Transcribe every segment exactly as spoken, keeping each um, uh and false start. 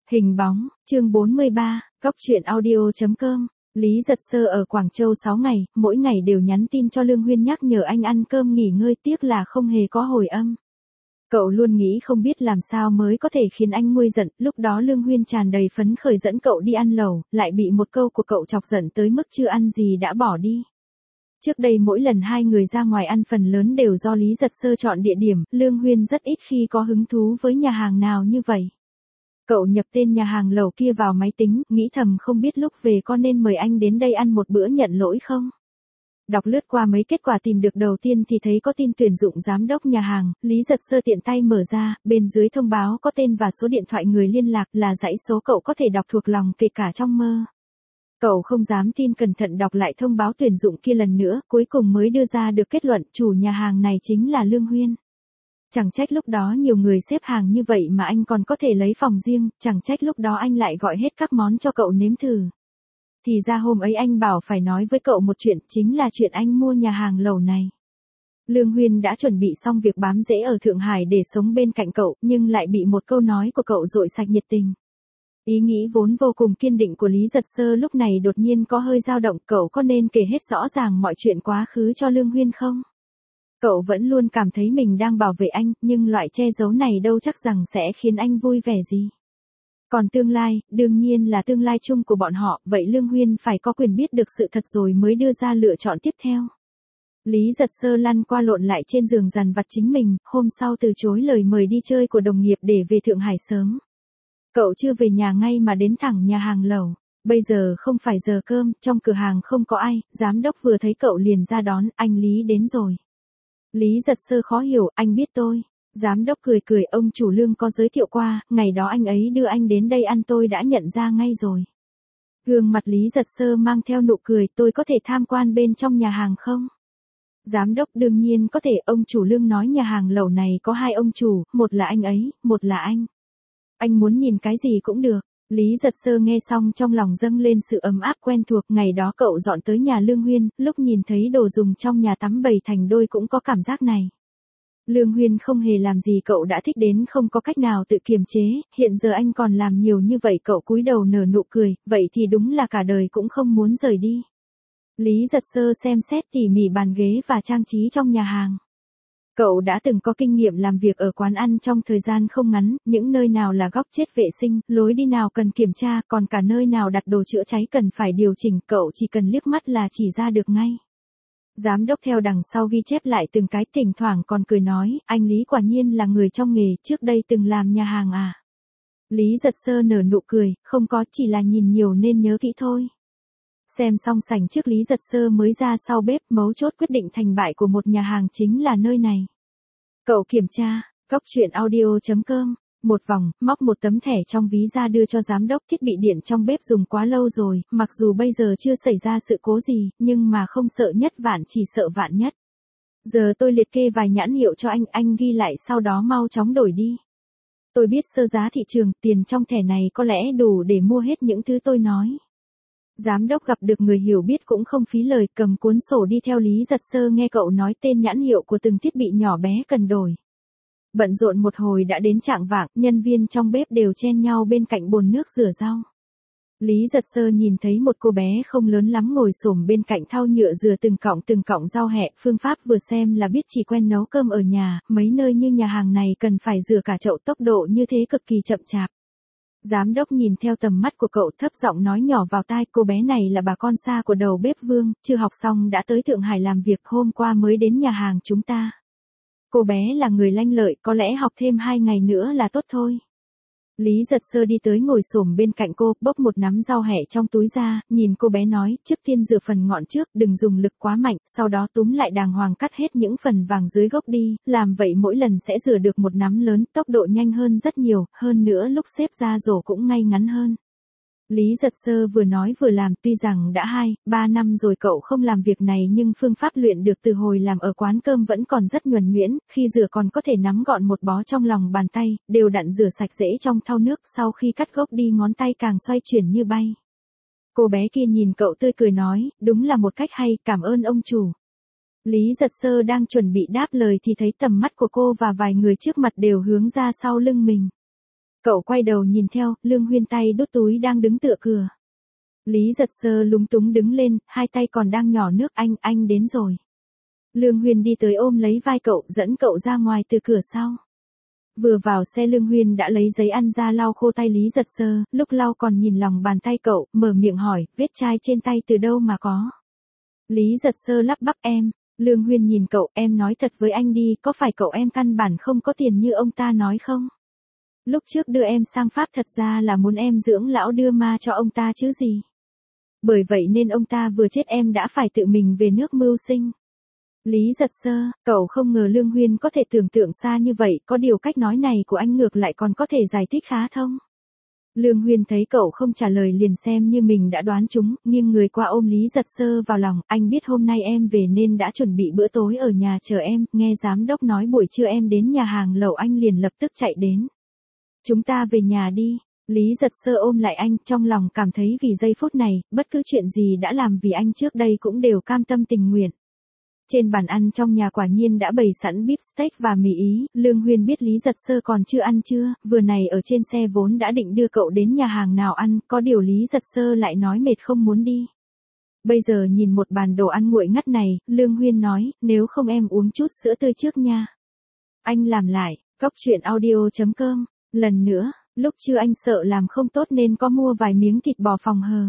Hình bóng, chương bốn mươi ba, góc truyện audio.com. Lý Giật Sơ ở Quảng Châu sáu ngày, mỗi ngày đều nhắn tin cho Lương Huyên nhắc nhở anh ăn cơm nghỉ ngơi, tiếc là không hề có hồi âm. Cậu luôn nghĩ không biết làm sao mới có thể khiến anh nguôi giận, lúc đó Lương Huyên tràn đầy phấn khởi dẫn cậu đi ăn lẩu, lại bị một câu của cậu chọc giận tới mức chưa ăn gì đã bỏ đi. Trước đây mỗi lần hai người ra ngoài ăn phần lớn đều do Lý Giật Sơ chọn địa điểm, Lương Huyên rất ít khi có hứng thú với nhà hàng nào như vậy. Cậu nhập tên nhà hàng lẩu kia vào máy tính, nghĩ thầm không biết lúc về có nên mời anh đến đây ăn một bữa nhận lỗi không? Đọc lướt qua mấy kết quả tìm được đầu tiên thì thấy có tin tuyển dụng giám đốc nhà hàng, Lý Giật Sơ tiện tay mở ra, bên dưới thông báo có tên và số điện thoại người liên lạc, là dãy số cậu có thể đọc thuộc lòng kể cả trong mơ. Cậu không dám tin, cẩn thận đọc lại thông báo tuyển dụng kia lần nữa, cuối cùng mới đưa ra được kết luận chủ nhà hàng này chính là Lương Huyên. Chẳng trách lúc đó nhiều người xếp hàng như vậy mà anh còn có thể lấy phòng riêng, chẳng trách lúc đó anh lại gọi hết các món cho cậu nếm thử. Thì ra hôm ấy anh bảo phải nói với cậu một chuyện, chính là chuyện anh mua nhà hàng lẩu này. Lương Huyên đã chuẩn bị xong việc bám rễ ở Thượng Hải để sống bên cạnh cậu, nhưng lại bị một câu nói của cậu dội sạch nhiệt tình. Ý nghĩ vốn vô cùng kiên định của Lý Giật Sơ lúc này đột nhiên có hơi dao động, cậu có nên kể hết rõ ràng mọi chuyện quá khứ cho Lương Huyên không? Cậu vẫn luôn cảm thấy mình đang bảo vệ anh, nhưng loại che giấu này đâu chắc rằng sẽ khiến anh vui vẻ gì. Còn tương lai, đương nhiên là tương lai chung của bọn họ, vậy Lương Huyên phải có quyền biết được sự thật rồi mới đưa ra lựa chọn tiếp theo. Lý Giật Sơ lăn qua lộn lại trên giường dằn vặt chính mình, hôm sau từ chối lời mời đi chơi của đồng nghiệp để về Thượng Hải sớm. Cậu chưa về nhà ngay mà đến thẳng nhà hàng lẩu. Bây giờ không phải giờ cơm, trong cửa hàng không có ai, giám đốc vừa thấy cậu liền ra đón, anh Lý đến rồi. Lý Giật Sơ khó hiểu, anh biết tôi. Giám đốc cười cười, ông chủ Lương có giới thiệu qua, ngày đó anh ấy đưa anh đến đây ăn tôi đã nhận ra ngay rồi. Gương mặt Lý Giật Sơ mang theo nụ cười, tôi có thể tham quan bên trong nhà hàng không? Giám đốc đương nhiên có thể, ông chủ Lương nói nhà hàng lẩu này có hai ông chủ, một là anh ấy, một là anh. Anh muốn nhìn cái gì cũng được. Lý Giật Sơ nghe xong trong lòng dâng lên sự ấm áp quen thuộc, ngày đó cậu dọn tới nhà Lương Huyên, lúc nhìn thấy đồ dùng trong nhà tắm bày thành đôi cũng có cảm giác này. Lương Huyên không hề làm gì cậu đã thích đến không có cách nào tự kiềm chế, hiện giờ anh còn làm nhiều như vậy, cậu cúi đầu nở nụ cười, vậy thì đúng là cả đời cũng không muốn rời đi. Lý Giật Sơ xem xét tỉ mỉ bàn ghế và trang trí trong nhà hàng. Cậu đã từng có kinh nghiệm làm việc ở quán ăn trong thời gian không ngắn, những nơi nào là góc chết vệ sinh, lối đi nào cần kiểm tra, còn cả nơi nào đặt đồ chữa cháy cần phải điều chỉnh, cậu chỉ cần liếc mắt là chỉ ra được ngay. Giám đốc theo đằng sau ghi chép lại từng cái, thỉnh thoảng còn cười nói, anh Lý quả nhiên là người trong nghề, trước đây từng làm nhà hàng à. Lý Giật Sơ nở nụ cười, không có, chỉ là nhìn nhiều nên nhớ kỹ thôi. Xem xong sảnh trước, Lý Giật Sơ mới ra sau bếp, mấu chốt quyết định thành bại của một nhà hàng chính là nơi này. Cậu kiểm tra, góc truyện audio.com, một vòng, móc một tấm thẻ trong ví ra đưa cho giám đốc, thiết bị điện trong bếp dùng quá lâu rồi, mặc dù bây giờ chưa xảy ra sự cố gì, nhưng mà không sợ nhất vạn chỉ sợ vạn nhất. Giờ tôi liệt kê vài nhãn hiệu cho anh, anh ghi lại sau đó mau chóng đổi đi. Tôi biết sơ giá thị trường, tiền trong thẻ này có lẽ đủ để mua hết những thứ tôi nói. Giám đốc gặp được người hiểu biết cũng không phí lời, cầm cuốn sổ đi theo Lý Giật Sơ nghe cậu nói tên nhãn hiệu của từng thiết bị nhỏ bé cần đổi. Bận rộn một hồi đã đến chạng vạng, nhân viên trong bếp đều chen nhau bên cạnh bồn nước rửa rau. Lý Giật Sơ nhìn thấy một cô bé không lớn lắm ngồi xổm bên cạnh thau nhựa rửa từng cọng từng cọng rau hẹ, phương pháp vừa xem là biết chỉ quen nấu cơm ở nhà, mấy nơi như nhà hàng này cần phải rửa cả chậu, tốc độ như thế cực kỳ chậm chạp. Giám đốc nhìn theo tầm mắt của cậu, thấp giọng nói nhỏ vào tai, cô bé này là bà con xa của đầu bếp Vương, chưa học xong đã tới Thượng Hải làm việc, hôm qua mới đến nhà hàng chúng ta. Cô bé là người lanh lợi, có lẽ học thêm hai ngày nữa là tốt thôi. Lý Giật Sơ đi tới ngồi xổm bên cạnh cô, bốc một nắm rau hẹ trong túi ra, nhìn cô bé nói, trước tiên rửa phần ngọn trước, đừng dùng lực quá mạnh, sau đó túm lại đàng hoàng cắt hết những phần vàng dưới gốc đi, làm vậy mỗi lần sẽ rửa được một nắm lớn, tốc độ nhanh hơn rất nhiều, hơn nữa lúc xếp ra rổ cũng ngay ngắn hơn. Lý Giật Sơ vừa nói vừa làm, tuy rằng đã hai, ba năm rồi cậu không làm việc này nhưng phương pháp luyện được từ hồi làm ở quán cơm vẫn còn rất nhuần nhuyễn, khi rửa còn có thể nắm gọn một bó trong lòng bàn tay, đều đặn rửa sạch sẽ trong thau nước, sau khi cắt gốc đi ngón tay càng xoay chuyển như bay. Cô bé kia nhìn cậu tươi cười nói, đúng là một cách hay, cảm ơn ông chủ. Lý Giật Sơ đang chuẩn bị đáp lời thì thấy tầm mắt của cô và vài người trước mặt đều hướng ra sau lưng mình. Cậu quay đầu nhìn theo, Lương Huyên tay đút túi đang đứng tựa cửa. Lý Giật Sơ lúng túng đứng lên, hai tay còn đang nhỏ nước. Anh, anh đến rồi. Lương Huyên đi tới ôm lấy vai cậu, dẫn cậu ra ngoài từ cửa sau. Vừa vào xe Lương Huyên đã lấy giấy ăn ra lau khô tay Lý Giật Sơ, lúc lau còn nhìn lòng bàn tay cậu, mở miệng hỏi, vết chai trên tay từ đâu mà có. Lý Giật Sơ lắp bắp em. Lương Huyên nhìn cậu, em nói thật với anh đi, có phải cậu em căn bản không có tiền như ông ta nói không? Lúc trước đưa em sang Pháp thật ra là muốn em dưỡng lão đưa ma cho ông ta chứ gì. Bởi vậy nên ông ta vừa chết em đã phải tự mình về nước mưu sinh. Lý Giật Sơ, cậu không ngờ Lương Huyên có thể tưởng tượng xa như vậy, có điều cách nói này của anh ngược lại còn có thể giải thích khá thông. Lương Huyên thấy cậu không trả lời liền xem như mình đã đoán trúng, nghiêng người qua ôm Lý Giật Sơ vào lòng, anh biết hôm nay em về nên đã chuẩn bị bữa tối ở nhà chờ em, nghe giám đốc nói buổi trưa em đến nhà hàng lẩu anh liền lập tức chạy đến. Chúng ta về nhà đi. Lý Giật Sơ ôm lại anh, trong lòng cảm thấy vì giây phút này, bất cứ chuyện gì đã làm vì anh trước đây cũng đều cam tâm tình nguyện. Trên bàn ăn trong nhà quả nhiên đã bày sẵn bíp steak và mì Ý, Lương Huyên biết Lý Giật Sơ còn chưa ăn trưa, vừa này ở trên xe vốn đã định đưa cậu đến nhà hàng nào ăn, có điều Lý Giật Sơ lại nói mệt không muốn đi. Bây giờ nhìn một bàn đồ ăn nguội ngắt này, Lương Huyên nói, nếu không em uống chút sữa tươi trước nha. Anh làm lại, cóc truyện audio chấm com, lần nữa, lúc trưa anh sợ làm không tốt nên có mua vài miếng thịt bò phòng hờ.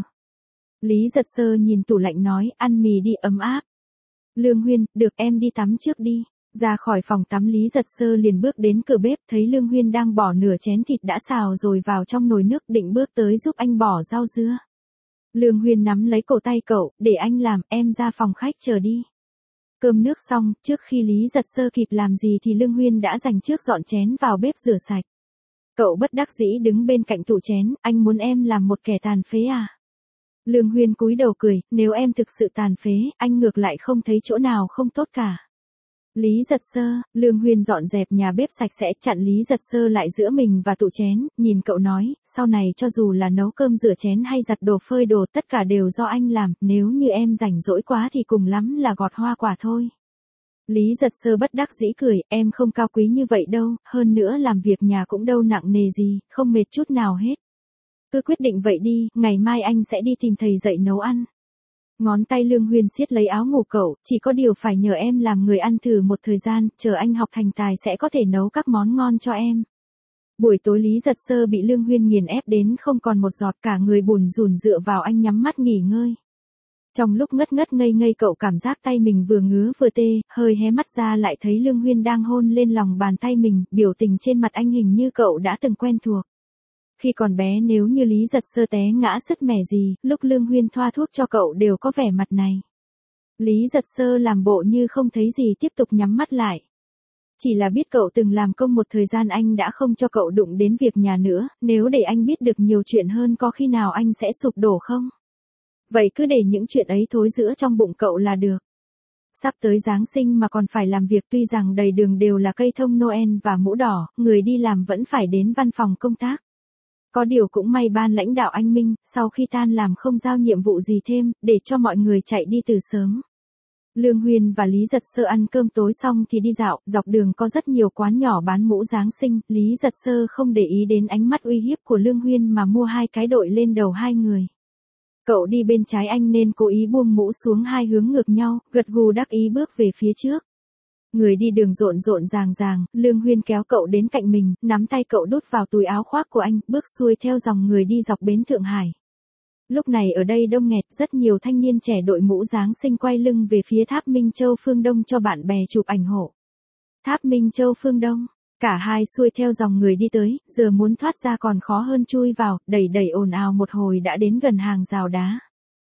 Lý Giật Sơ nhìn tủ lạnh nói, ăn mì đi ấm áp. Lương Huyên, được em đi tắm trước đi. Ra khỏi phòng tắm Lý Giật Sơ liền bước đến cửa bếp thấy Lương Huyên đang bỏ nửa chén thịt đã xào rồi vào trong nồi nước định bước tới giúp anh bỏ rau dưa. Lương Huyên nắm lấy cổ tay cậu, để anh làm, em ra phòng khách chờ đi. Cơm nước xong, trước khi Lý Giật Sơ kịp làm gì thì Lương Huyên đã dành trước dọn chén vào bếp rửa sạch. Cậu bất đắc dĩ đứng bên cạnh tủ chén, anh muốn em làm một kẻ tàn phế à? Lương Huyên cúi đầu cười, nếu em thực sự tàn phế, anh ngược lại không thấy chỗ nào không tốt cả. Lý Giật Sơ, Lương Huyên dọn dẹp nhà bếp sạch sẽ chặn Lý Giật Sơ lại giữa mình và tủ chén, nhìn cậu nói, sau này cho dù là nấu cơm rửa chén hay giặt đồ phơi đồ tất cả đều do anh làm, nếu như em rảnh rỗi quá thì cùng lắm là gọt hoa quả thôi. Lý Giật Sơ bất đắc dĩ cười, em không cao quý như vậy đâu, hơn nữa làm việc nhà cũng đâu nặng nề gì, không mệt chút nào hết. Cứ quyết định vậy đi, ngày mai anh sẽ đi tìm thầy dạy nấu ăn. Ngón tay Lương Huyên siết lấy áo ngủ cậu, chỉ có điều phải nhờ em làm người ăn thử một thời gian, chờ anh học thành tài sẽ có thể nấu các món ngon cho em. Buổi tối Lý Giật Sơ bị Lương Huyên nghiền ép đến không còn một giọt, cả người bùn rùn dựa vào anh nhắm mắt nghỉ ngơi. Trong lúc ngất ngất ngây ngây cậu cảm giác tay mình vừa ngứa vừa tê, hơi hé mắt ra lại thấy Lương Huyên đang hôn lên lòng bàn tay mình, biểu tình trên mặt anh hình như cậu đã từng quen thuộc. Khi còn bé nếu như Lý Giật Sơ té ngã sứt mẻ gì, lúc Lương Huyên thoa thuốc cho cậu đều có vẻ mặt này. Lý Giật Sơ làm bộ như không thấy gì tiếp tục nhắm mắt lại. Chỉ là biết cậu từng làm công một thời gian anh đã không cho cậu đụng đến việc nhà nữa, nếu để anh biết được nhiều chuyện hơn có khi nào anh sẽ sụp đổ không? Vậy cứ để những chuyện ấy thối rữa trong bụng cậu là được. Sắp tới Giáng sinh mà còn phải làm việc, tuy rằng đầy đường đều là cây thông Noel và mũ đỏ, người đi làm vẫn phải đến văn phòng công tác. Có điều cũng may ban lãnh đạo anh Minh, sau khi tan làm không giao nhiệm vụ gì thêm, để cho mọi người chạy đi từ sớm. Lương Huyên và Lý Giật Sơ ăn cơm tối xong thì đi dạo, dọc đường có rất nhiều quán nhỏ bán mũ Giáng sinh, Lý Giật Sơ không để ý đến ánh mắt uy hiếp của Lương Huyên mà mua hai cái đội lên đầu hai người. Cậu đi bên trái anh nên cố ý buông mũ xuống hai hướng ngược nhau, gật gù đắc ý bước về phía trước. Người đi đường rộn rộn ràng ràng, Lương Huyên kéo cậu đến cạnh mình, nắm tay cậu đút vào túi áo khoác của anh, bước xuôi theo dòng người đi dọc bến Thượng Hải. Lúc này ở đây đông nghẹt, rất nhiều thanh niên trẻ đội mũ Giáng sinh quay lưng về phía tháp Minh Châu phương Đông cho bạn bè chụp ảnh hộ. Tháp Minh Châu phương Đông, cả hai xuôi theo dòng người đi tới, giờ muốn thoát ra còn khó hơn chui vào, đẩy đẩy ồn ào một hồi đã đến gần hàng rào đá.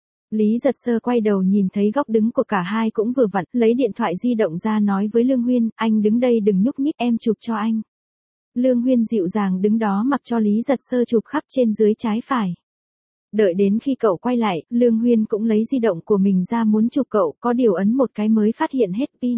Lý Giật Sơ quay đầu nhìn thấy góc đứng của cả hai cũng vừa vặn, lấy điện thoại di động ra nói với Lương Huyên, anh đứng đây đừng nhúc nhích em chụp cho anh. Lương Huyên dịu dàng đứng đó mặc cho Lý Giật Sơ chụp khắp trên dưới trái phải. Đợi đến khi cậu quay lại, Lương Huyên cũng lấy di động của mình ra muốn chụp cậu, có điều ấn một cái mới phát hiện hết pin.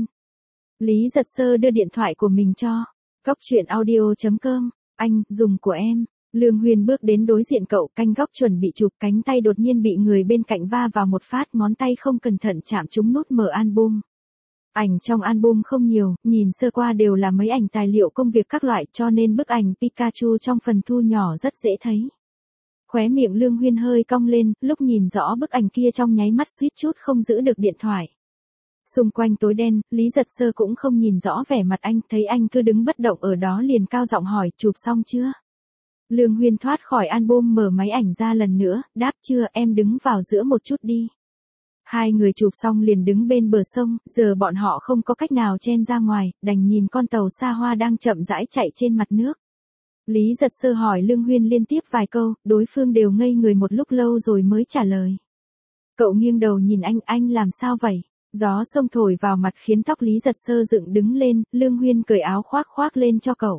Lý Giật Sơ đưa điện thoại của mình cho. Cóc truyện audio chấm com, anh, dùng của em. Lương Huyên bước đến đối diện cậu, canh góc chuẩn bị chụp, cánh tay đột nhiên bị người bên cạnh va vào một phát, ngón tay không cẩn thận chạm trúng nút mở album. Ảnh trong album không nhiều, nhìn sơ qua đều là mấy ảnh tài liệu công việc các loại cho nên bức ảnh Pikachu trong phần thu nhỏ rất dễ thấy. Khóe miệng Lương Huyên hơi cong lên, lúc nhìn rõ bức ảnh kia trong nháy mắt suýt chút không giữ được điện thoại. Xung quanh tối đen, Lý Giật Sơ cũng không nhìn rõ vẻ mặt anh, thấy anh cứ đứng bất động ở đó liền cao giọng hỏi, chụp xong chưa? Lương Huyên thoát khỏi album mở máy ảnh ra lần nữa, đáp chưa, em đứng vào giữa một chút đi. Hai người chụp xong liền đứng bên bờ sông, giờ bọn họ không có cách nào chen ra ngoài, đành nhìn con tàu xa hoa đang chậm rãi chạy trên mặt nước. Lý Giật Sơ hỏi Lương Huyên liên tiếp vài câu, đối phương đều ngây người một lúc lâu rồi mới trả lời. Cậu nghiêng đầu nhìn anh, anh làm sao vậy? Gió sông thổi vào mặt khiến tóc Lý Giật Sơ dựng đứng lên, Lương Huyên cởi áo khoác khoác lên cho cậu.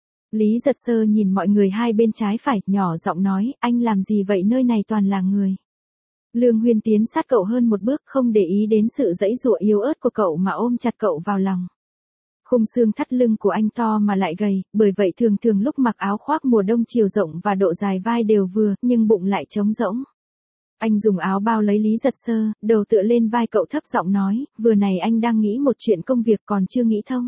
Lý Giật Sơ nhìn mọi người hai bên trái phải, nhỏ giọng nói, anh làm gì vậy, nơi này toàn là người. Lương Huyên tiến sát cậu hơn một bước, không để ý đến sự giãy giụa yếu ớt của cậu mà ôm chặt cậu vào lòng. Khung xương thắt lưng của anh to mà lại gầy, bởi vậy thường thường lúc mặc áo khoác mùa đông chiều rộng và độ dài vai đều vừa, nhưng bụng lại trống rỗng. Anh dùng áo bao lấy Lý Giật Sơ, đầu tựa lên vai cậu thấp giọng nói, vừa này anh đang nghĩ một chuyện công việc còn chưa nghĩ thông.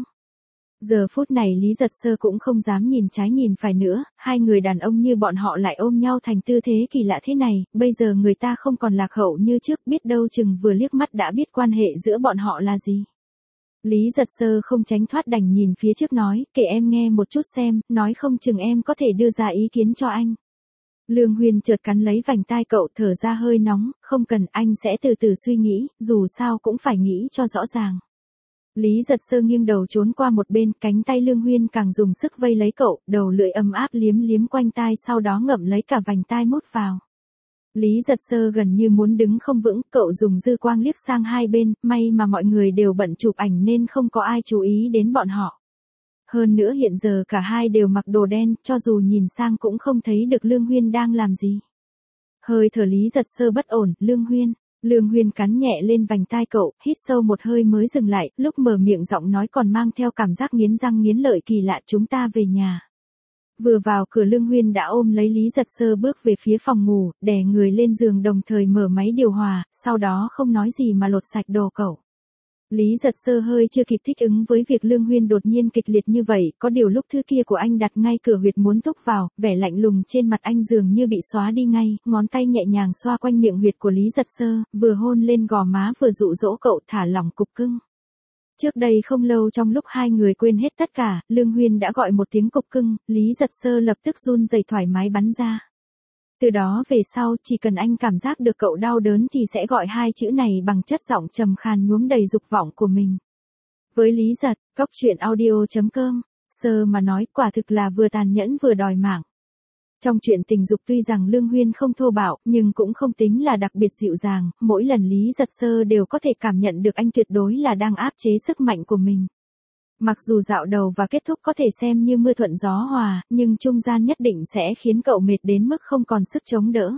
Giờ phút này Lý Giật Sơ cũng không dám nhìn trái nhìn phải nữa, hai người đàn ông như bọn họ lại ôm nhau thành tư thế kỳ lạ thế này, bây giờ người ta không còn lạc hậu như trước, biết đâu chừng vừa liếc mắt đã biết quan hệ giữa bọn họ là gì. Lý Giật Sơ không tránh thoát đành nhìn phía trước nói, kể em nghe một chút xem, nói không chừng em có thể đưa ra ý kiến cho anh. Lương Huyên chợt cắn lấy vành tai cậu, thở ra hơi nóng, không cần, anh sẽ từ từ suy nghĩ, dù sao cũng phải nghĩ cho rõ ràng. Lý Giật Sơ nghiêng đầu trốn qua một bên, cánh tay Lương Huyên càng dùng sức vây lấy cậu, đầu lưỡi ấm áp liếm liếm quanh tai, sau đó ngậm lấy cả vành tai mút vào. Lý Giật Sơ gần như muốn đứng không vững, cậu dùng dư quang liếc sang hai bên, may mà mọi người đều bận chụp ảnh nên không có ai chú ý đến bọn họ. Hơn nữa hiện giờ cả hai đều mặc đồ đen, cho dù nhìn sang cũng không thấy được Lương Huyên đang làm gì. Hơi thở Lý Giật Sơ bất ổn, Lương Huyên. Lương Huyên cắn nhẹ lên vành tai cậu, hít sâu một hơi mới dừng lại, lúc mở miệng giọng nói còn mang theo cảm giác nghiến răng nghiến lợi kỳ lạ, chúng ta về nhà. Vừa vào cửa Lương Huyên đã ôm lấy Lý Giật Sơ bước về phía phòng ngủ, đè người lên giường đồng thời mở máy điều hòa, sau đó không nói gì mà lột sạch đồ cậu. Lý Giật Sơ hơi chưa kịp thích ứng với việc Lương Huyên đột nhiên kịch liệt như vậy, có điều lúc thứ kia của anh đặt ngay cửa huyệt muốn thúc vào, vẻ lạnh lùng trên mặt anh dường như bị xóa đi ngay, ngón tay nhẹ nhàng xoa quanh miệng huyệt của Lý Giật Sơ, vừa hôn lên gò má vừa dụ dỗ cậu thả lỏng cục cưng. Trước đây không lâu trong lúc hai người quên hết tất cả, Lương Huyên đã gọi một tiếng cục cưng, Lý Giật Sơ lập tức run rẩy thoải mái bắn ra. Từ đó về sau, chỉ cần anh cảm giác được cậu đau đớn thì sẽ gọi hai chữ này bằng chất giọng trầm khàn nhuốm đầy dục vọng của mình. Với Lý Giật, Cóc Truyện Audio chấm com, Sơ mà nói quả thực là vừa tàn nhẫn vừa đòi mạng. Trong chuyện tình dục tuy rằng Lương Huyên không thô bạo, nhưng cũng không tính là đặc biệt dịu dàng, mỗi lần Lý Giật Sơ đều có thể cảm nhận được anh tuyệt đối là đang áp chế sức mạnh của mình. Mặc dù dạo đầu và kết thúc có thể xem như mưa thuận gió hòa, nhưng trung gian nhất định sẽ khiến cậu mệt đến mức không còn sức chống đỡ.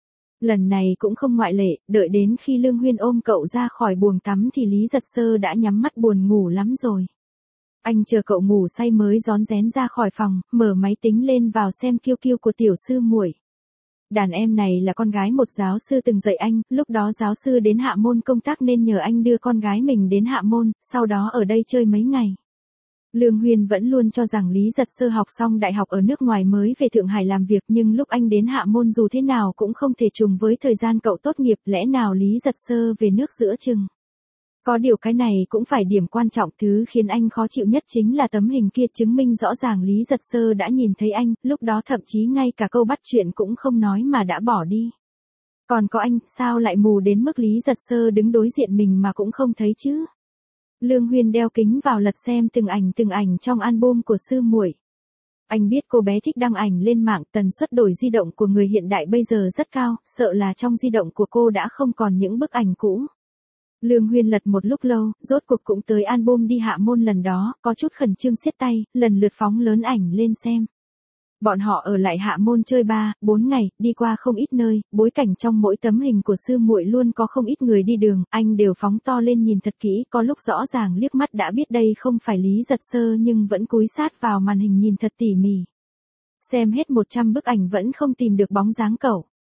Lần này cũng không ngoại lệ, đợi đến khi Lương Huyên ôm cậu ra khỏi buồng tắm thì Lý Giật Sơ đã nhắm mắt buồn ngủ lắm rồi. Anh chờ cậu ngủ say mới rón rén ra khỏi phòng, mở máy tính lên vào xem kiêu kiêu của tiểu sư muội. Đàn em này là con gái một giáo sư từng dạy anh, lúc đó giáo sư đến Hạ Môn công tác nên nhờ anh đưa con gái mình đến Hạ Môn, sau đó ở đây chơi mấy ngày. Lương Huyên vẫn luôn cho rằng Lý Giật Sơ học xong đại học ở nước ngoài mới về Thượng Hải làm việc, nhưng lúc anh đến Hạ Môn dù thế nào cũng không thể trùng với thời gian cậu tốt nghiệp, lẽ nào Lý Giật Sơ về nước giữa chừng. Có điều cái này cũng phải điểm quan trọng, thứ khiến anh khó chịu nhất chính là tấm hình kia chứng minh rõ ràng Lý Giật Sơ đã nhìn thấy anh, lúc đó thậm chí ngay cả câu bắt chuyện cũng không nói mà đã bỏ đi. Còn có anh, sao lại mù đến mức Lý Giật Sơ đứng đối diện mình mà cũng không thấy chứ? Lương Huyên đeo kính vào lật xem từng ảnh từng ảnh trong album của sư muội. Anh biết cô bé thích đăng ảnh lên mạng, tần suất đổi di động của người hiện đại bây giờ rất cao, sợ là trong di động của cô đã không còn những bức ảnh cũ. Lương Huyên lật một lúc lâu, rốt cuộc cũng tới album đi Hạ Môn lần đó, có chút khẩn trương siết tay, lần lượt phóng lớn ảnh lên xem. Bọn họ ở lại Hạ Môn chơi ba, bốn ngày, đi qua không ít nơi, bối cảnh trong mỗi tấm hình của sư muội luôn có không ít người đi đường, anh đều phóng to lên nhìn thật kỹ, có lúc rõ ràng liếc mắt đã biết đây không phải Lý Giật Sơ nhưng vẫn cúi sát vào màn hình nhìn thật tỉ mỉ. Xem hết một trăm bức ảnh vẫn không tìm được bóng dáng cậu.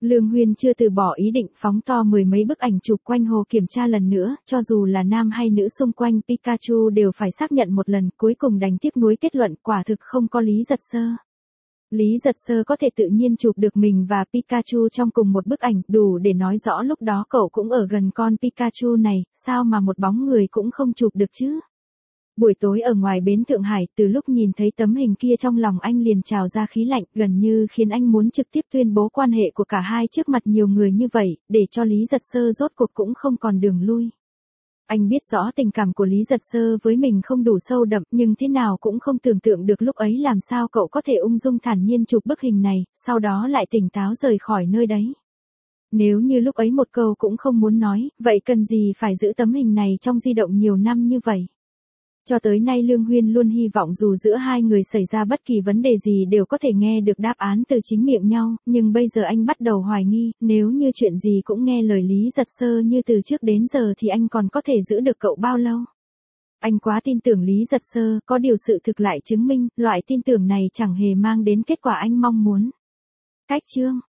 Lương Huyên chưa từ bỏ ý định phóng to mười mấy bức ảnh chụp quanh hồ kiểm tra lần nữa, cho dù là nam hay nữ xung quanh Pikachu đều phải xác nhận một lần, cuối cùng đành tiếc nuối kết luận quả thực không có Lý Giật Sơ. Lý Giật Sơ có thể tự nhiên chụp được mình và Pikachu trong cùng một bức ảnh, đủ để nói rõ lúc đó cậu cũng ở gần con Pikachu này, sao mà một bóng người cũng không chụp được chứ. Buổi tối ở ngoài bến Thượng Hải, từ lúc nhìn thấy tấm hình kia trong lòng anh liền trào ra khí lạnh, gần như khiến anh muốn trực tiếp tuyên bố quan hệ của cả hai trước mặt nhiều người như vậy, để cho Lý Giật Sơ rốt cuộc cũng không còn đường lui. Anh biết rõ tình cảm của Lý Giật Sơ với mình không đủ sâu đậm, nhưng thế nào cũng không tưởng tượng được lúc ấy làm sao cậu có thể ung dung thản nhiên chụp bức hình này, sau đó lại tỉnh táo rời khỏi nơi đấy. Nếu như lúc ấy một câu cũng không muốn nói, vậy cần gì phải giữ tấm hình này trong di động nhiều năm như vậy? Cho tới nay Lương Huyên luôn hy vọng dù giữa hai người xảy ra bất kỳ vấn đề gì đều có thể nghe được đáp án từ chính miệng nhau, nhưng bây giờ anh bắt đầu hoài nghi, nếu như chuyện gì cũng nghe lời Lý Giật Sơ như từ trước đến giờ thì anh còn có thể giữ được cậu bao lâu? Anh quá tin tưởng Lý Giật Sơ, có điều sự thực lại chứng minh, loại tin tưởng này chẳng hề mang đến kết quả anh mong muốn. Cách chương